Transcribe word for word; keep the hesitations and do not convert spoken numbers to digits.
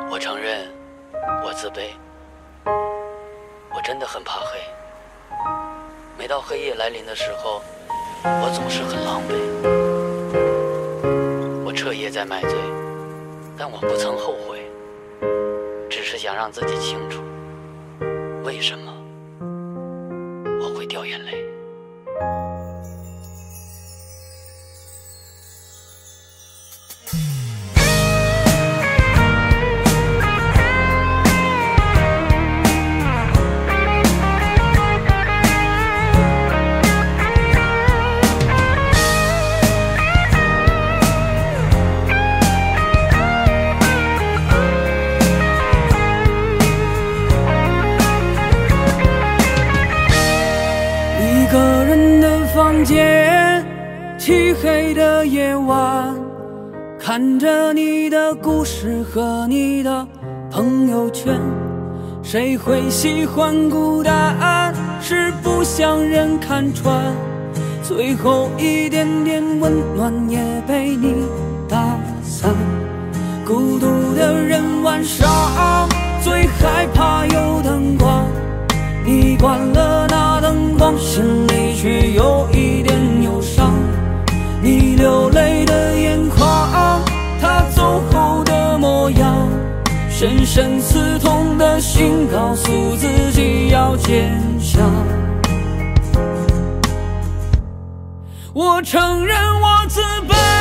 我承认，我自卑，我真的很怕黑。每到黑夜来临的时候，我总是很狼狈。我彻夜在买醉，但我不曾后悔，只是想让自己清楚，为什么我会掉眼泪。 一个人的房间，漆黑的夜晚，看着你的故事和你的朋友圈。谁会喜欢孤单？是不想人看穿，最后一点点温暖也被你打散。孤独的人晚上最害怕有灯光，你关了那灯光，心里却有一点忧伤。你流泪的眼眶，他走后的模样，深深刺痛的心告诉自己要坚强。我承认我自卑，